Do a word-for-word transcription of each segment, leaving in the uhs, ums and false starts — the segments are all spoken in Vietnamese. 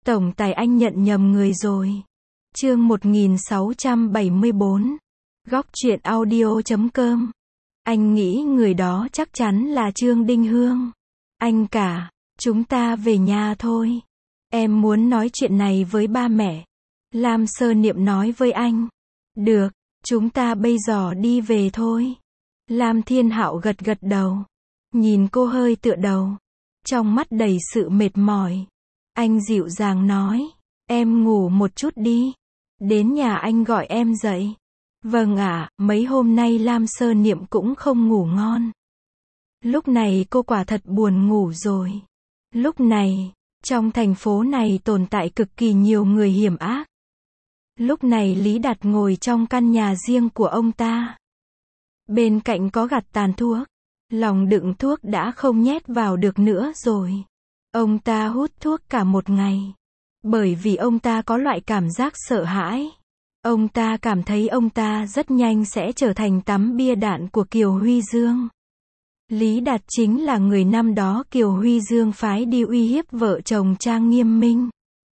Tổng tài anh nhận nhầm người rồi. Chương một nghìn sáu trăm bảy mươi bốn. Góc truyện audio chấm com. Anh nghĩ người đó chắc chắn là Trương Đinh Hương. Anh cả, chúng ta về nhà thôi. Em muốn nói chuyện này với ba mẹ. Lam Sơ Niệm nói với anh. Được, chúng ta bây giờ đi về thôi. Lam Thiên Hạo gật gật đầu. Nhìn cô hơi tựa đầu. Trong mắt đầy sự mệt mỏi. Anh dịu dàng nói. Em ngủ một chút đi. Đến nhà anh gọi em dậy. Vâng ạ, mấy hôm nay Lam Sơ Niệm cũng không ngủ ngon. Lúc này cô quả thật buồn ngủ rồi. Lúc này, trong thành phố này tồn tại cực kỳ nhiều người hiểm ác. Lúc này Lý Đạt ngồi trong căn nhà riêng của ông ta. Bên cạnh có gặt tàn thuốc. Lòng đựng thuốc đã không nhét vào được nữa rồi. Ông ta hút thuốc cả một ngày. Bởi vì ông ta có loại cảm giác sợ hãi. Ông ta cảm thấy ông ta rất nhanh sẽ trở thành tấm bia đạn của Kiều Huy Dương. Lý Đạt chính là người năm đó Kiều Huy Dương phái đi uy hiếp vợ chồng Trang Nghiêm Minh.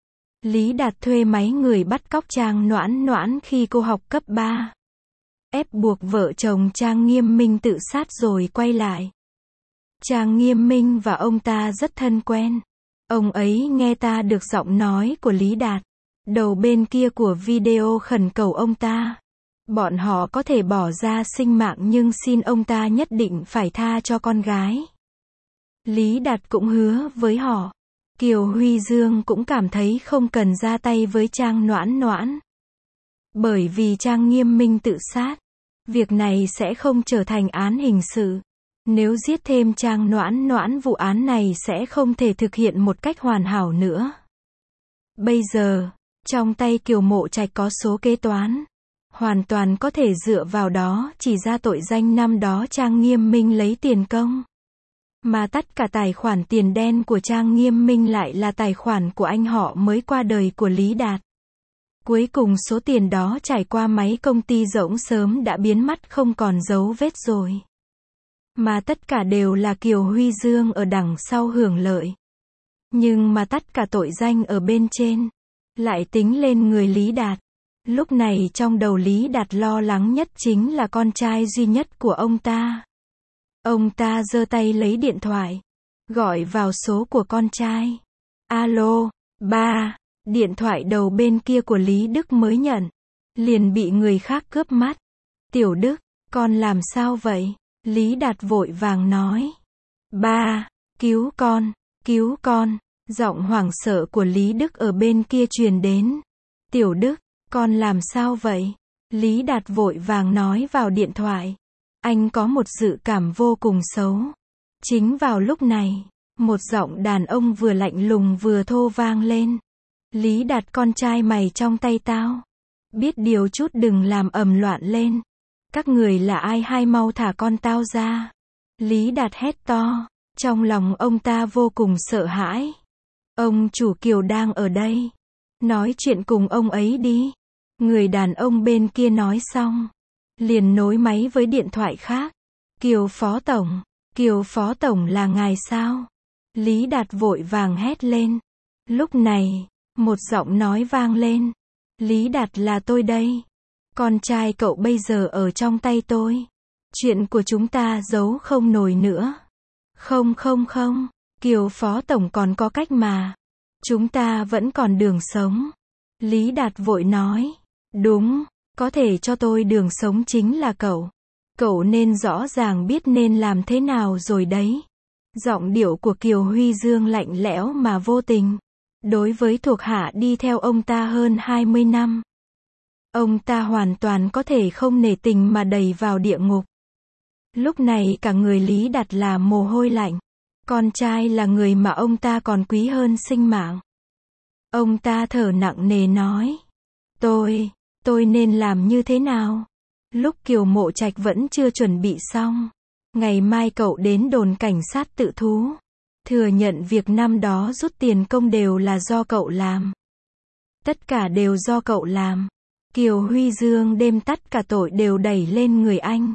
Lý Đạt thuê máy người bắt cóc Trang Noãn Noãn khi cô học cấp ba. Ép buộc vợ chồng Trang Nghiêm Minh tự sát rồi quay lại. Trang Nghiêm Minh và ông ta rất thân quen. Ông ấy nghe ta được giọng nói của Lý Đạt. Đầu bên kia của video khẩn cầu ông ta. Bọn họ có thể bỏ ra sinh mạng nhưng xin ông ta nhất định phải tha cho con gái. Lý Đạt cũng hứa với họ. Kiều Huy Dương cũng cảm thấy không cần ra tay với Trang Noãn Noãn. Bởi vì Trang Nghiêm Minh tự sát. Việc này sẽ không trở thành án hình sự. Nếu giết thêm Trang Noãn Noãn vụ án này sẽ không thể thực hiện một cách hoàn hảo nữa. Bây giờ, trong tay Kiều Mộ Trạch có số kế toán. Hoàn toàn có thể dựa vào đó chỉ ra tội danh năm đó Trang Nghiêm Minh lấy tiền công. Mà tất cả tài khoản tiền đen của Trang Nghiêm Minh lại là tài khoản của anh họ mới qua đời của Lý Đạt. Cuối cùng số tiền đó trải qua máy công ty rỗng sớm đã biến mất không còn dấu vết rồi. Mà tất cả đều là Kiều Huy Dương ở đằng sau hưởng lợi. Nhưng mà tất cả tội danh ở bên trên lại tính lên người Lý Đạt. Lúc này trong đầu Lý Đạt lo lắng nhất chính là con trai duy nhất của ông ta. Ông ta giơ tay lấy điện thoại, gọi vào số của con trai. Alo, ba. Điện thoại đầu bên kia của Lý Đức mới nhận. Liền bị người khác cướp mất. Tiểu Đức, con làm sao vậy? Lý Đạt vội vàng nói. Ba, cứu con, cứu con. Giọng hoảng sợ của Lý Đức ở bên kia truyền đến. Tiểu Đức, con làm sao vậy? Lý Đạt vội vàng nói vào điện thoại. Anh có một dự cảm vô cùng xấu. Chính vào lúc này, một giọng đàn ông vừa lạnh lùng vừa thô vang lên. Lý Đạt, con trai mày trong tay tao. Biết điều chút đừng làm ầm loạn lên. Các người là ai, hai mau thả con tao ra. Lý Đạt hét to. Trong lòng ông ta vô cùng sợ hãi. Ông chủ Kiều đang ở đây. Nói chuyện cùng ông ấy đi. Người đàn ông bên kia nói xong. Liền nối máy với điện thoại khác. Kiều Phó Tổng. Kiều Phó Tổng là ngài sao? Lý Đạt vội vàng hét lên. Lúc này, một giọng nói vang lên. Lý Đạt, là tôi đây. Con trai cậu bây giờ ở trong tay tôi. Chuyện của chúng ta giấu không nổi nữa. Không không không, Kiều Phó Tổng còn có cách mà. Chúng ta vẫn còn đường sống. Lý Đạt vội nói. Đúng, có thể cho tôi đường sống chính là cậu. Cậu nên rõ ràng biết nên làm thế nào rồi đấy. Giọng điệu của Kiều Huy Dương lạnh lẽo mà vô tình. Đối với thuộc hạ đi theo ông ta hơn hai mươi năm. Ông ta hoàn toàn có thể không nể tình mà đẩy vào địa ngục. Lúc này cả người Lý Đạt là mồ hôi lạnh. Con trai là người mà ông ta còn quý hơn sinh mạng. Ông ta thở nặng nề nói. Tôi, tôi nên làm như thế nào? Lúc Kiều Mộ Trạch vẫn chưa chuẩn bị xong. Ngày mai cậu đến đồn cảnh sát tự thú. Thừa nhận việc năm đó rút tiền công đều là do cậu làm. Tất cả đều do cậu làm. Kiều Huy Dương đem tất cả tội đều đẩy lên người anh.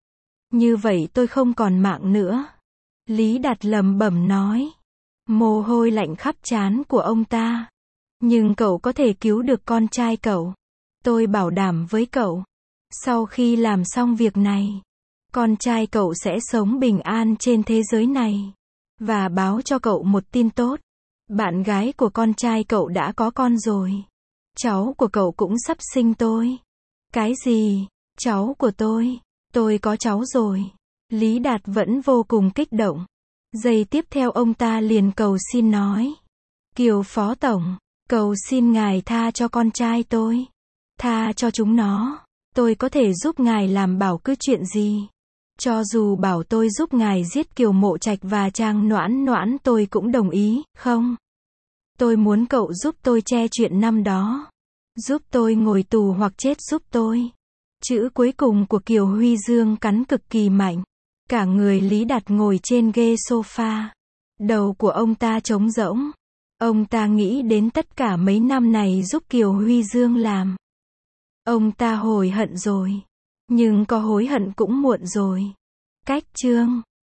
Như vậy tôi không còn mạng nữa. Lý Đạt lẩm bẩm nói. Mồ hôi lạnh khắp trán của ông ta. Nhưng cậu có thể cứu được con trai cậu. Tôi bảo đảm với cậu. Sau khi làm xong việc này, con trai cậu sẽ sống bình an trên thế giới này. Và báo cho cậu một tin tốt. Bạn gái của con trai cậu đã có con rồi. Cháu của cậu cũng sắp sinh tôi. Cái gì? Cháu của tôi? Tôi có cháu rồi. Lý Đạt vẫn vô cùng kích động. Giây tiếp theo ông ta liền cầu xin nói. Kiều Phó Tổng, cầu xin ngài tha cho con trai tôi. Tha cho chúng nó. Tôi có thể giúp ngài làm bảo cứ chuyện gì. Cho dù bảo tôi giúp ngài giết Kiều Mộ Trạch và Trang Noãn Noãn tôi cũng đồng ý, không? Tôi muốn cậu giúp tôi che chuyện năm đó. Giúp tôi ngồi tù hoặc chết giúp tôi. Chữ cuối cùng của Kiều Huy Dương cắn cực kỳ mạnh. Cả người Lý Đạt ngồi trên ghế sofa. Đầu của ông ta trống rỗng. Ông ta nghĩ đến tất cả mấy năm này giúp Kiều Huy Dương làm. Ông ta hối hận rồi. Nhưng có hối hận cũng muộn rồi. Cách chương